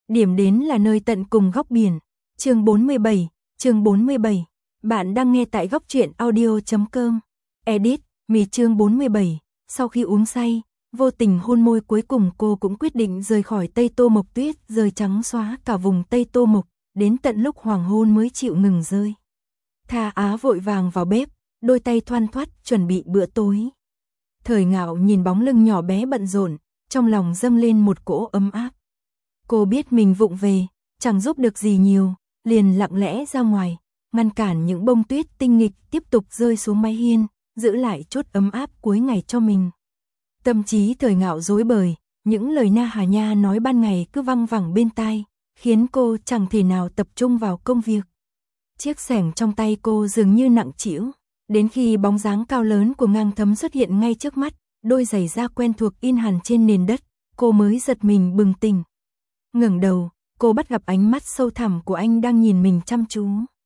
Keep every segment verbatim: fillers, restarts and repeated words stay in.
Điểm đến là nơi tận cùng góc biển. Chương bốn mươi bảy, chương bốn mươi bảy. Bạn đang nghe tại góc truyện audio chấm com. Edit, mì chương bốn mươi bảy. Sau khi uống say, vô tình hôn môi cuối cùng cô cũng quyết định rời khỏi Tây Tô Mộc, tuyết rơi trắng xóa cả vùng Tây Tô Mộc, đến tận lúc hoàng hôn mới chịu ngừng rơi. Tha Á vội vàng vào bếp, đôi tay thoăn thoắt chuẩn bị bữa tối. Thời Ngạo nhìn bóng lưng nhỏ bé bận rộn, trong lòng dâng lên một cỗ ấm áp. Cô biết mình vụng về, chẳng giúp được gì nhiều, liền lặng lẽ ra ngoài, ngăn cản những bông tuyết tinh nghịch tiếp tục rơi xuống mái hiên, giữ lại chút ấm áp cuối ngày cho mình. Tâm trí Thời Ngạo rối bời, những lời Na Hà Nha nói ban ngày cứ văng vẳng bên tai, khiến cô chẳng thể nào tập trung vào công việc. Chiếc xẻng trong tay cô dường như nặng trĩu, đến khi bóng dáng cao lớn của Ngang Thấm xuất hiện ngay trước mắt, đôi giày da quen thuộc in hẳn trên nền đất, cô mới giật mình bừng tỉnh. Ngẩng đầu, cô bắt gặp ánh mắt sâu thẳm của anh đang nhìn mình chăm chú.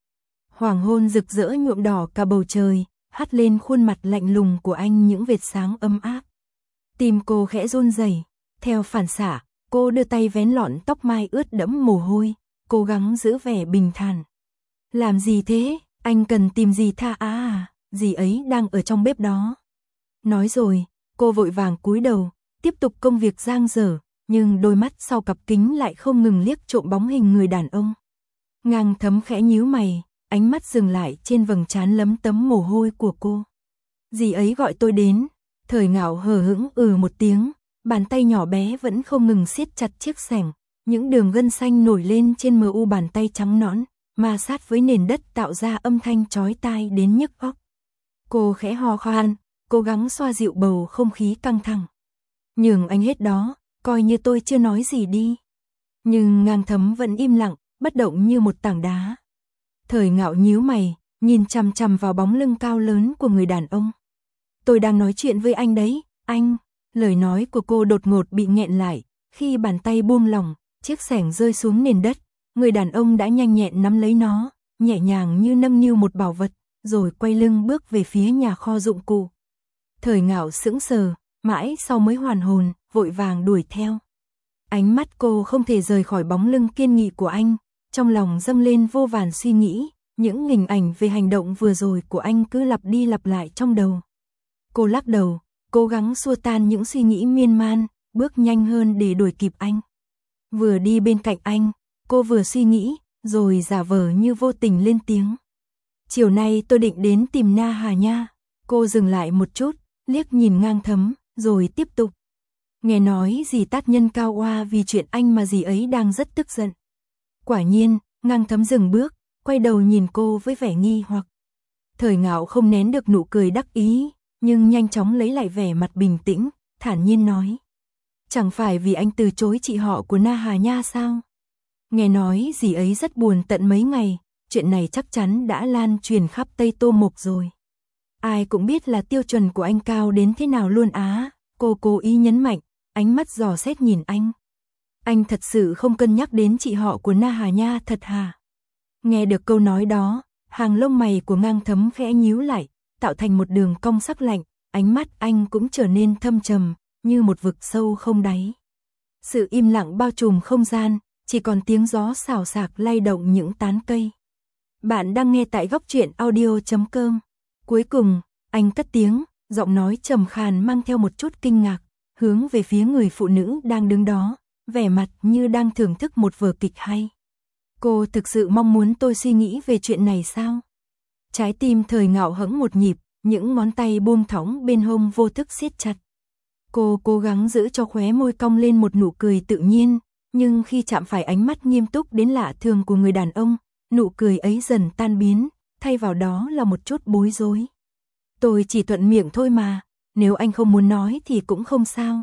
Hoàng hôn rực rỡ nhuộm đỏ cả bầu trời, hắt lên khuôn mặt lạnh lùng của anh những vệt sáng ấm áp. Tim cô khẽ run rẩy, theo phản xạ, cô đưa tay vén lọn tóc mai ướt đẫm mồ hôi, cố gắng giữ vẻ bình thản. Làm gì thế, anh cần tìm gì Tha Á à, dì ấy đang ở trong bếp đó. Nói rồi, cô vội vàng cúi đầu, tiếp tục công việc dang dở, nhưng đôi mắt sau cặp kính lại không ngừng liếc trộm bóng hình người đàn ông. Ngang Thấm khẽ nhíu mày, ánh mắt dừng lại trên vầng trán lấm tấm mồ hôi của cô. Dì ấy gọi tôi đến. Thời Ngạo hờ hững ừ một tiếng, bàn tay nhỏ bé vẫn không ngừng siết chặt chiếc xẻng, những đường gân xanh nổi lên trên mờ u bàn tay trắng nõn, ma sát với nền đất tạo ra âm thanh chói tai đến nhức óc. Cô khẽ ho khan, cố gắng xoa dịu bầu không khí căng thẳng. Nhường anh hết đó, coi như tôi chưa nói gì đi. Nhưng Ngang Thấm vẫn im lặng, bất động như một tảng đá. Thời Ngạo nhíu mày, nhìn chằm chằm vào bóng lưng cao lớn của người đàn ông. Tôi đang nói chuyện với anh đấy, anh. Lời nói của cô đột ngột bị nghẹn lại, khi bàn tay buông lỏng, chiếc xẻng rơi xuống nền đất, người đàn ông đã nhanh nhẹn nắm lấy nó, nhẹ nhàng như nâng niu một bảo vật, rồi quay lưng bước về phía nhà kho dụng cụ. Thời Ngạo sững sờ, mãi sau mới hoàn hồn, vội vàng đuổi theo. Ánh mắt cô không thể rời khỏi bóng lưng kiên nghị của anh, trong lòng dâng lên vô vàn suy nghĩ, những hình ảnh về hành động vừa rồi của anh cứ lặp đi lặp lại trong đầu. Cô lắc đầu, cố gắng xua tan những suy nghĩ miên man, bước nhanh hơn để đuổi kịp anh. Vừa đi bên cạnh anh, cô vừa suy nghĩ, rồi giả vờ như vô tình lên tiếng. Chiều nay tôi định đến tìm Na Hà Nha. Cô dừng lại một chút, liếc nhìn Ngang Thấm, rồi tiếp tục. Nghe nói dì tát nhân cao oa vì chuyện anh mà dì ấy đang rất tức giận. Quả nhiên, Ngang Thấm dừng bước, quay đầu nhìn cô với vẻ nghi hoặc. Thời Ngạo không nén được nụ cười đắc ý, nhưng nhanh chóng lấy lại vẻ mặt bình tĩnh, thản nhiên nói. Chẳng phải vì anh từ chối chị họ của Na Hà Nha sao? Nghe nói dì ấy rất buồn tận mấy ngày, chuyện này chắc chắn đã lan truyền khắp Tây Tô Mộc rồi. Ai cũng biết là tiêu chuẩn của anh cao đến thế nào luôn á, cô cố ý nhấn mạnh, ánh mắt dò xét nhìn anh. Anh thật sự không cân nhắc đến chị họ của Na Hà Nha thật hả? Nghe được câu nói đó, hàng lông mày của Ngang Thấm khẽ nhíu lại, tạo thành một đường cong sắc lạnh, ánh mắt anh cũng trở nên thâm trầm, như một vực sâu không đáy. Sự im lặng bao trùm không gian, chỉ còn tiếng gió xào xạc lay động những tán cây. Bạn đang nghe tại góc truyện audio chấm com. Cuối cùng, anh cất tiếng, giọng nói trầm khàn mang theo một chút kinh ngạc, hướng về phía người phụ nữ đang đứng đó, vẻ mặt như đang thưởng thức một vở kịch hay. Cô thực sự mong muốn tôi suy nghĩ về chuyện này sao? Trái tim Thời Ngạo hững một nhịp, những ngón tay buông thõng bên hông vô thức siết chặt. Cô cố gắng giữ cho khóe môi cong lên một nụ cười tự nhiên, nhưng khi chạm phải ánh mắt nghiêm túc đến lạ thường của người đàn ông, nụ cười ấy dần tan biến, thay vào đó là một chút bối rối. Tôi chỉ thuận miệng thôi mà, nếu anh không muốn nói thì cũng không sao.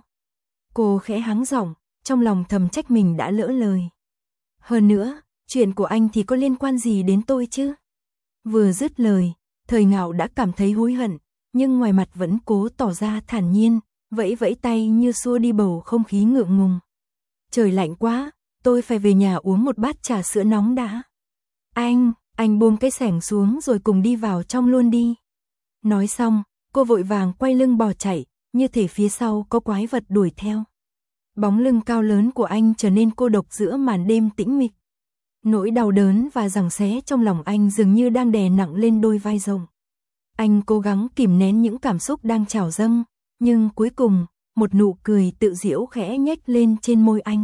Cô khẽ hắng giọng, trong lòng thầm trách mình đã lỡ lời. Hơn nữa, chuyện của anh thì có liên quan gì đến tôi chứ? Vừa dứt lời, Thời Ngạo đã cảm thấy hối hận, nhưng ngoài mặt vẫn cố tỏ ra thản nhiên, vẫy vẫy tay như xua đi bầu không khí ngượng ngùng. Trời lạnh quá, tôi phải về nhà uống một bát trà sữa nóng đã. Anh, anh buông cái xẻng xuống rồi cùng đi vào trong luôn đi. Nói xong, cô vội vàng quay lưng bỏ chạy, như thể phía sau có quái vật đuổi theo. Bóng lưng cao lớn của anh trở nên cô độc giữa màn đêm tĩnh mịch. Nỗi đau đớn và giằng xé trong lòng anh dường như đang đè nặng lên đôi vai rộng. Anh cố gắng kìm nén những cảm xúc đang trào dâng, nhưng cuối cùng, một nụ cười tự giễu khẽ nhếch lên trên môi anh.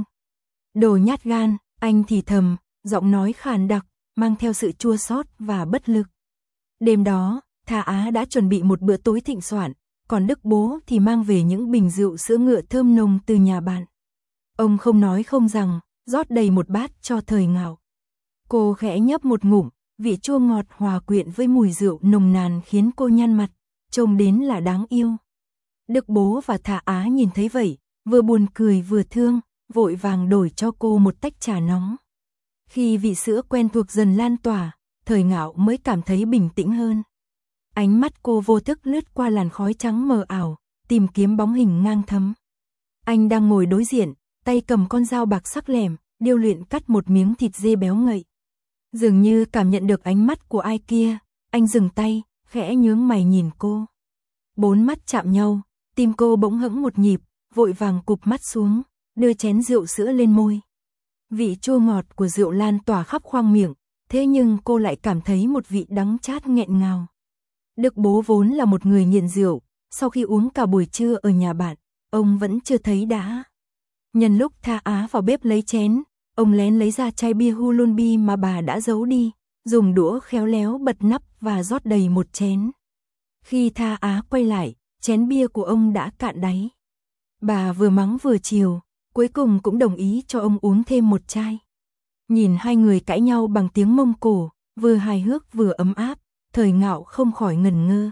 Đồ nhát gan, anh thì thầm, giọng nói khàn đặc, mang theo sự chua xót và bất lực. Đêm đó, Tha Á đã chuẩn bị một bữa tối thịnh soạn, còn Đức bố thì mang về những bình rượu sữa ngựa thơm nồng từ nhà bạn. Ông không nói không rằng, rót đầy một bát cho Thời Ngạo. Cô khẽ nhấp một ngụm, vị chua ngọt hòa quyện với mùi rượu nồng nàn khiến cô nhăn mặt, trông đến là đáng yêu. Đức bố và Tha Á nhìn thấy vậy, vừa buồn cười vừa thương, vội vàng đổi cho cô một tách trà nóng. Khi vị sữa quen thuộc dần lan tỏa, Thời Ngạo mới cảm thấy bình tĩnh hơn. Ánh mắt cô vô thức lướt qua làn khói trắng mờ ảo, tìm kiếm bóng hình Ngang Thấm. Anh đang ngồi đối diện, tay cầm con dao bạc sắc lẻm, điêu luyện cắt một miếng thịt dê béo ngậy. Dường như cảm nhận được ánh mắt của ai kia, anh dừng tay, khẽ nhướng mày nhìn cô. Bốn mắt chạm nhau, tim cô bỗng hững một nhịp, vội vàng cụp mắt xuống, đưa chén rượu sữa lên môi. Vị chua ngọt của rượu lan tỏa khắp khoang miệng, thế nhưng cô lại cảm thấy một vị đắng chát nghẹn ngào. Đức bố vốn là một người nghiện rượu, sau khi uống cả buổi trưa ở nhà bạn, ông vẫn chưa thấy đã. Nhân lúc Tha Á vào bếp lấy chén, ông lén lấy ra chai bia Hulunbi mà bà đã giấu đi, dùng đũa khéo léo bật nắp và rót đầy một chén. Khi Tha Á quay lại, chén bia của ông đã cạn đáy. Bà vừa mắng vừa chiều, cuối cùng cũng đồng ý cho ông uống thêm một chai. Nhìn hai người cãi nhau bằng tiếng Mông Cổ, vừa hài hước vừa ấm áp, Thời Ngạo không khỏi ngẩn ngơ.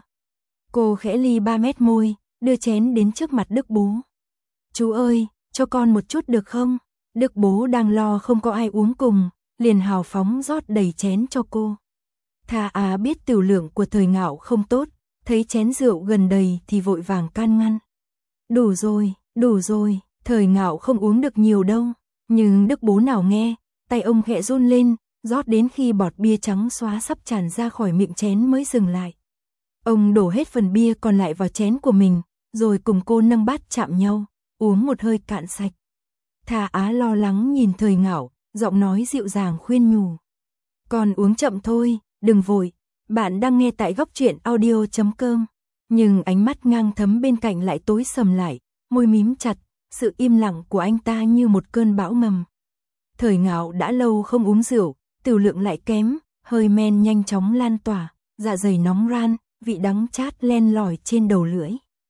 Cô khẽ ly ba mét môi, đưa chén đến trước mặt Đức bố. Chú ơi, cho con một chút được không? Đức bố đang lo không có ai uống cùng, liền hào phóng rót đầy chén cho cô. Tha Á biết tiểu lượng của Thời Ngạo không tốt, thấy chén rượu gần đầy thì vội vàng can ngăn. Đủ rồi, đủ rồi, Thời Ngạo không uống được nhiều đâu. Nhưng Đức bố nào nghe, tay ông khẽ run lên, rót đến khi bọt bia trắng xóa sắp tràn ra khỏi miệng chén mới dừng lại. Ông đổ hết phần bia còn lại vào chén của mình, rồi cùng cô nâng bát chạm nhau, uống một hơi cạn sạch. Tha Á lo lắng nhìn Thời Ngạo, giọng nói dịu dàng khuyên nhủ. Con uống chậm thôi, đừng vội, bạn đang nghe tại góc truyện audio chấm com. Nhưng ánh mắt Ngang Thấm bên cạnh lại tối sầm lại, môi mím chặt, sự im lặng của anh ta như một cơn bão ngầm. Thời Ngạo đã lâu không uống rượu, tiểu lượng lại kém, hơi men nhanh chóng lan tỏa, dạ dày nóng ran, vị đắng chát len lỏi trên đầu lưỡi.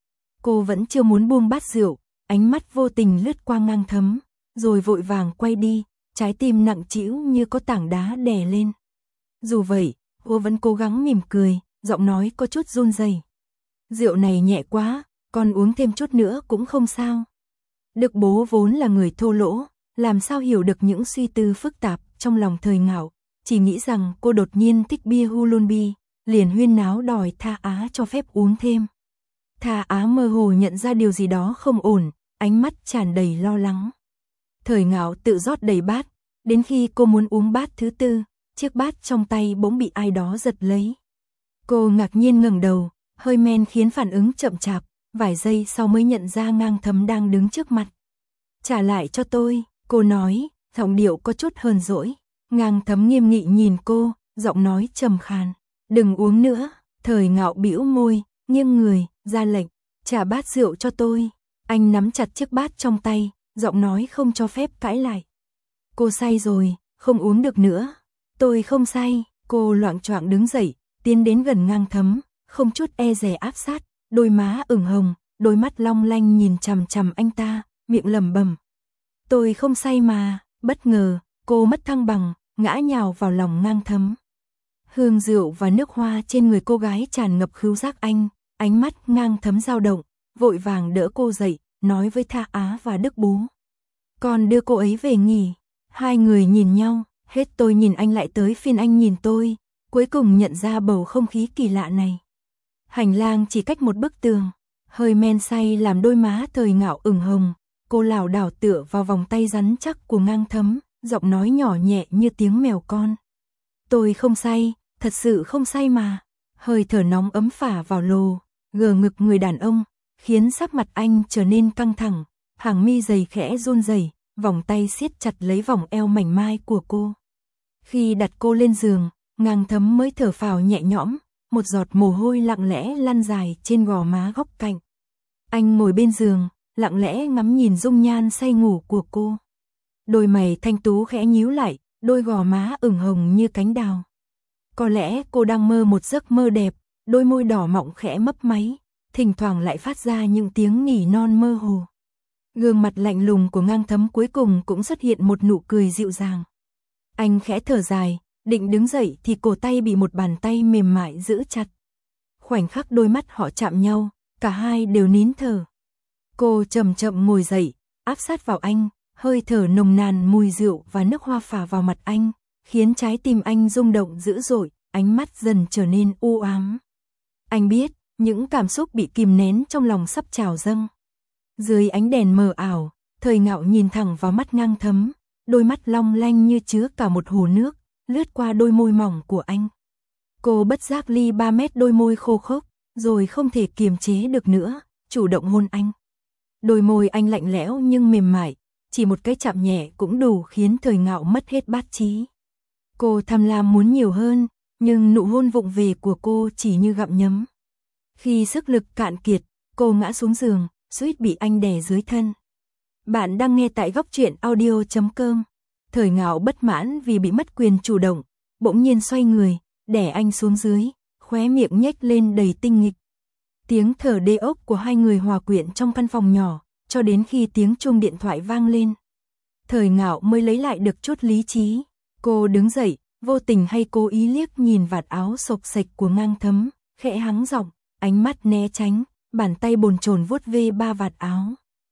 Cô vẫn chưa muốn buông bát rượu, ánh mắt vô tình lướt qua Ngang Thấm, rồi vội vàng quay đi, trái tim nặng trĩu như có tảng đá đè lên. Dù vậy, cô vẫn cố gắng mỉm cười, giọng nói có chút run rẩy. Rượu này nhẹ quá, con uống thêm chút nữa cũng không sao. Đức bố vốn là người thô lỗ, làm sao hiểu được những suy tư phức tạp trong lòng Thời Ngạo, chỉ nghĩ rằng cô đột nhiên thích bia Hulunbi, liền huyên náo đòi Tha Á cho phép uống thêm. Tha Á mơ hồ nhận ra điều gì đó không ổn, ánh mắt tràn đầy lo lắng. Thời Ngạo tự rót đầy bát, đến khi cô muốn uống bát thứ tư, chiếc bát trong tay bỗng bị ai đó giật lấy. Cô ngạc nhiên ngẩng đầu, hơi men khiến phản ứng chậm chạp, vài giây sau mới nhận ra Ngang Thấm đang đứng trước mặt. Trả lại cho tôi, cô nói, giọng điệu có chút hờn dỗi. Ngang Thấm nghiêm nghị nhìn cô, giọng nói trầm khàn. Đừng uống nữa. Thời Ngạo bĩu môi, nghiêng người, ra lệnh, trả bát rượu cho tôi. Anh nắm chặt chiếc bát trong tay, giọng nói không cho phép cãi lại. Cô say rồi, không uống được nữa. Tôi không say. Cô loạng choạng đứng dậy, tiến đến gần Ngang Thấm, không chút e dè áp sát, đôi má ửng hồng, đôi mắt long lanh nhìn chằm chằm anh ta, miệng lẩm bẩm. Tôi không say mà. Bất ngờ, cô mất thăng bằng, ngã nhào vào lòng Ngang Thấm. Hương rượu và nước hoa trên người cô gái tràn ngập khứu giác anh, ánh mắt Ngang Thấm dao động, vội vàng đỡ cô dậy, nói với Tha Á và Đức bố. Con đưa cô ấy về nghỉ. Hai người nhìn nhau, hết tôi nhìn anh lại tới phiên anh nhìn tôi, cuối cùng nhận ra bầu không khí kỳ lạ này. Hành lang chỉ cách một bức tường, hơi men say làm đôi má Thời Ngạo ửng hồng, cô lảo đảo tựa vào vòng tay rắn chắc của Ngang Thấm, giọng nói nhỏ nhẹ như tiếng mèo con. Tôi không say, thật sự không say mà. Hơi thở nóng ấm phả vào lồ, gờ ngực người đàn ông, khiến sắc mặt anh trở nên căng thẳng, hàng mi dày khẽ run rẩy, vòng tay siết chặt lấy vòng eo mảnh mai của cô. Khi đặt cô lên giường, Ngang Thấm mới thở phào nhẹ nhõm, một giọt mồ hôi lặng lẽ lăn dài trên gò má góc cạnh. Anh ngồi bên giường, lặng lẽ ngắm nhìn dung nhan say ngủ của cô. Đôi mày thanh tú khẽ nhíu lại, đôi gò má ửng hồng như cánh đào. Có lẽ cô đang mơ một giấc mơ đẹp, đôi môi đỏ mọng khẽ mấp máy, thỉnh thoảng lại phát ra những tiếng nỉ non mơ hồ. Gương mặt lạnh lùng của Ngang Thấm cuối cùng cũng xuất hiện một nụ cười dịu dàng. Anh khẽ thở dài, định đứng dậy thì cổ tay bị một bàn tay mềm mại giữ chặt. Khoảnh khắc đôi mắt họ chạm nhau, cả hai đều nín thở. Cô chậm chậm ngồi dậy, áp sát vào anh, hơi thở nồng nàn mùi rượu và nước hoa phả vào mặt anh, khiến trái tim anh rung động dữ dội, ánh mắt dần trở nên u ám. Anh biết, những cảm xúc bị kìm nén trong lòng sắp trào dâng. Dưới ánh đèn mờ ảo, Thời Ngạo nhìn thẳng vào mắt Ngang Thấm, đôi mắt long lanh như chứa cả một hồ nước, lướt qua đôi môi mỏng của anh. Cô bất giác ly ba mét đôi môi khô khốc, rồi không thể kiềm chế được nữa, chủ động hôn anh. Đôi môi anh lạnh lẽo nhưng mềm mại, chỉ một cái chạm nhẹ cũng đủ khiến Thời Ngạo mất hết bát trí. Cô tham lam muốn nhiều hơn, nhưng nụ hôn vụng về của cô chỉ như gặm nhấm. Khi sức lực cạn kiệt, cô ngã xuống giường, suýt bị anh đè dưới thân. Bạn đang nghe tại góc truyện audio chấm com. Thời Ngạo bất mãn vì bị mất quyền chủ động, bỗng nhiên xoay người, đè anh xuống dưới, khóe miệng nhếch lên đầy tinh nghịch. Tiếng thở đê ốc của hai người hòa quyện trong căn phòng nhỏ, cho đến khi tiếng chuông điện thoại vang lên. Thời Ngạo mới lấy lại được chút lý trí. Cô đứng dậy, vô tình hay cố ý liếc nhìn vạt áo xộc xệch của Ngang Thấm, khẽ hắng giọng, ánh mắt né tránh, bàn tay bồn chồn vuốt ve ba vạt áo.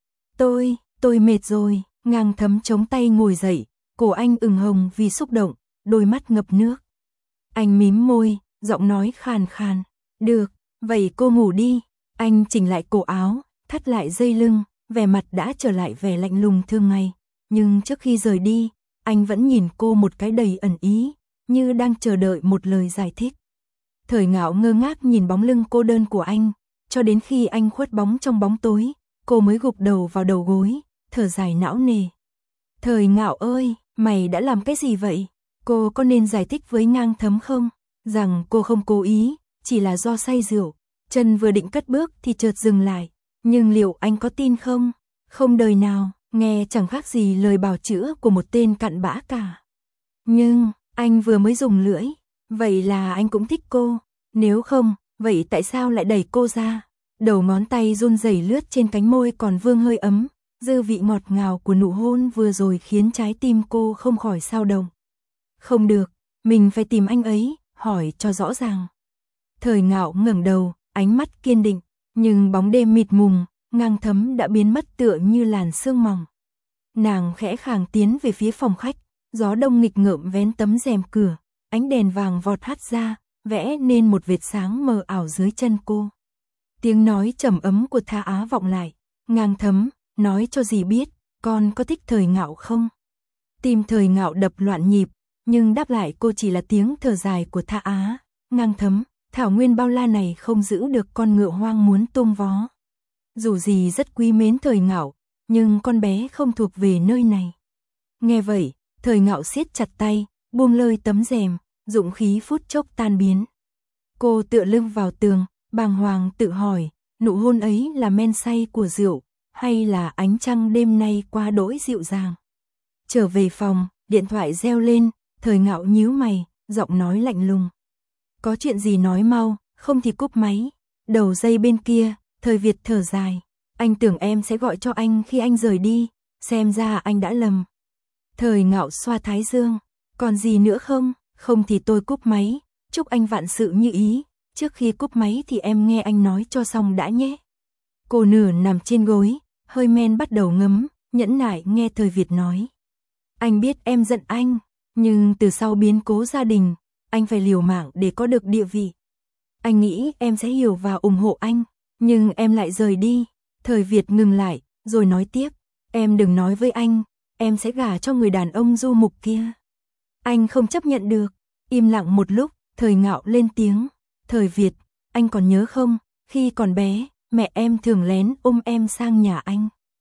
Tôi, tôi mệt rồi. Ngang Thấm chống tay ngồi dậy, cổ anh ửng hồng vì xúc động, đôi mắt ngập nước. Anh mím môi, giọng nói khàn khàn, được, vậy cô ngủ đi. Anh chỉnh lại cổ áo, thắt lại dây lưng, vẻ mặt đã trở lại vẻ lạnh lùng thường ngày. Nhưng trước khi rời đi, anh vẫn nhìn cô một cái đầy ẩn ý, như đang chờ đợi một lời giải thích. Thời Ngạo ngơ ngác nhìn bóng lưng cô đơn của anh, cho đến khi anh khuất bóng trong bóng tối, cô mới gục đầu vào đầu gối, thở dài não nề. Thời Ngạo ơi, mày đã làm cái gì vậy? Cô có nên giải thích với Ngang Thấm không? Rằng cô không cố ý, chỉ là do say rượu. Chân vừa định cất bước thì chợt dừng lại. Nhưng liệu anh có tin không? Không đời nào, nghe chẳng khác gì lời bào chữa của một tên cặn bã cả. Nhưng, anh vừa mới dùng lưỡi. Vậy là anh cũng thích cô. Nếu không, vậy tại sao lại đẩy cô ra? Đầu ngón tay run rẩy lướt trên cánh môi còn vương hơi ấm. Dư vị ngọt ngào của nụ hôn vừa rồi khiến trái tim cô không khỏi xao động. Không được, mình phải tìm anh ấy, hỏi cho rõ ràng. Thời Ngạo ngẩng đầu, ánh mắt kiên định, nhưng bóng đêm mịt mùng, Ngang Thấm đã biến mất tựa như làn sương mỏng. Nàng khẽ khàng tiến về phía phòng khách, gió đông nghịch ngợm vén tấm rèm cửa, ánh đèn vàng vọt hắt ra, vẽ nên một vệt sáng mờ ảo dưới chân cô. Tiếng nói trầm ấm của Tha Á vọng lại, Ngang Thấm, nói cho dì biết, con có thích Thời Ngạo không? Tim Thời Ngạo đập loạn nhịp, nhưng đáp lại cô chỉ là tiếng thở dài của Tha Á. Ngang Thấm, thảo nguyên bao la này không giữ được con ngựa hoang muốn tung vó. Dù gì rất quý mến Thời Ngạo, nhưng con bé không thuộc về nơi này. Nghe vậy, Thời Ngạo siết chặt tay, buông lơi tấm rèm, dũng khí phút chốc tan biến. Cô tựa lưng vào tường, bàng hoàng tự hỏi, nụ hôn ấy là men say của rượu, hay là ánh trăng đêm nay quá đỗi dịu dàng. Trở về phòng, điện thoại reo lên, Thời Ngạo nhíu mày, giọng nói lạnh lùng. Có chuyện gì nói mau, không thì cúp máy. Đầu dây bên kia, Thời Việt thở dài. Anh tưởng em sẽ gọi cho anh khi anh rời đi, xem ra anh đã lầm. Thời Ngạo xoa thái dương. Còn gì nữa không? Không thì tôi cúp máy, chúc anh vạn sự như ý. Trước khi cúp máy thì em nghe anh nói cho xong đã nhé. Cô nửa nằm trên gối, hơi men bắt đầu ngấm, nhẫn nại nghe Thời Việt nói. Anh biết em giận anh, nhưng từ sau biến cố gia đình, anh phải liều mạng để có được địa vị. Anh nghĩ em sẽ hiểu và ủng hộ anh, nhưng em lại rời đi. Thời Việt ngừng lại, rồi nói tiếp. Em đừng nói với anh, em sẽ gả cho người đàn ông du mục kia. Anh không chấp nhận được. Im lặng một lúc, Thời Ngạo lên tiếng. Thời Việt, anh còn nhớ không, khi còn bé, mẹ em thường lén ôm em sang nhà anh.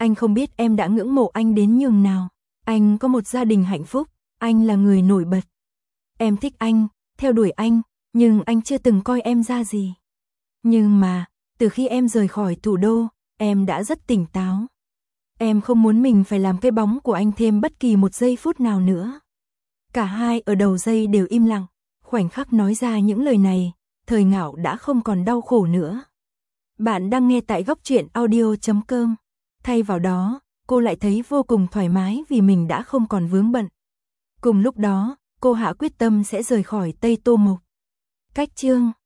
Anh không biết em đã ngưỡng mộ anh đến nhường nào. Anh có một gia đình hạnh phúc, anh là người nổi bật. Em thích anh, theo đuổi anh, nhưng anh chưa từng coi em ra gì. Nhưng mà, từ khi em rời khỏi thủ đô, em đã rất tỉnh táo. Em không muốn mình phải làm cái bóng của anh thêm bất kỳ một giây phút nào nữa. Cả hai ở đầu dây đều im lặng, khoảnh khắc nói ra những lời này, Thời Ngạo đã không còn đau khổ nữa. Bạn đang nghe tại góc truyện audio chấm com. Thay vào đó, cô lại thấy vô cùng thoải mái vì mình đã không còn vướng bận. Cùng lúc đó, cô hạ quyết tâm sẽ rời khỏi Tây Tô Mộc. Cách chương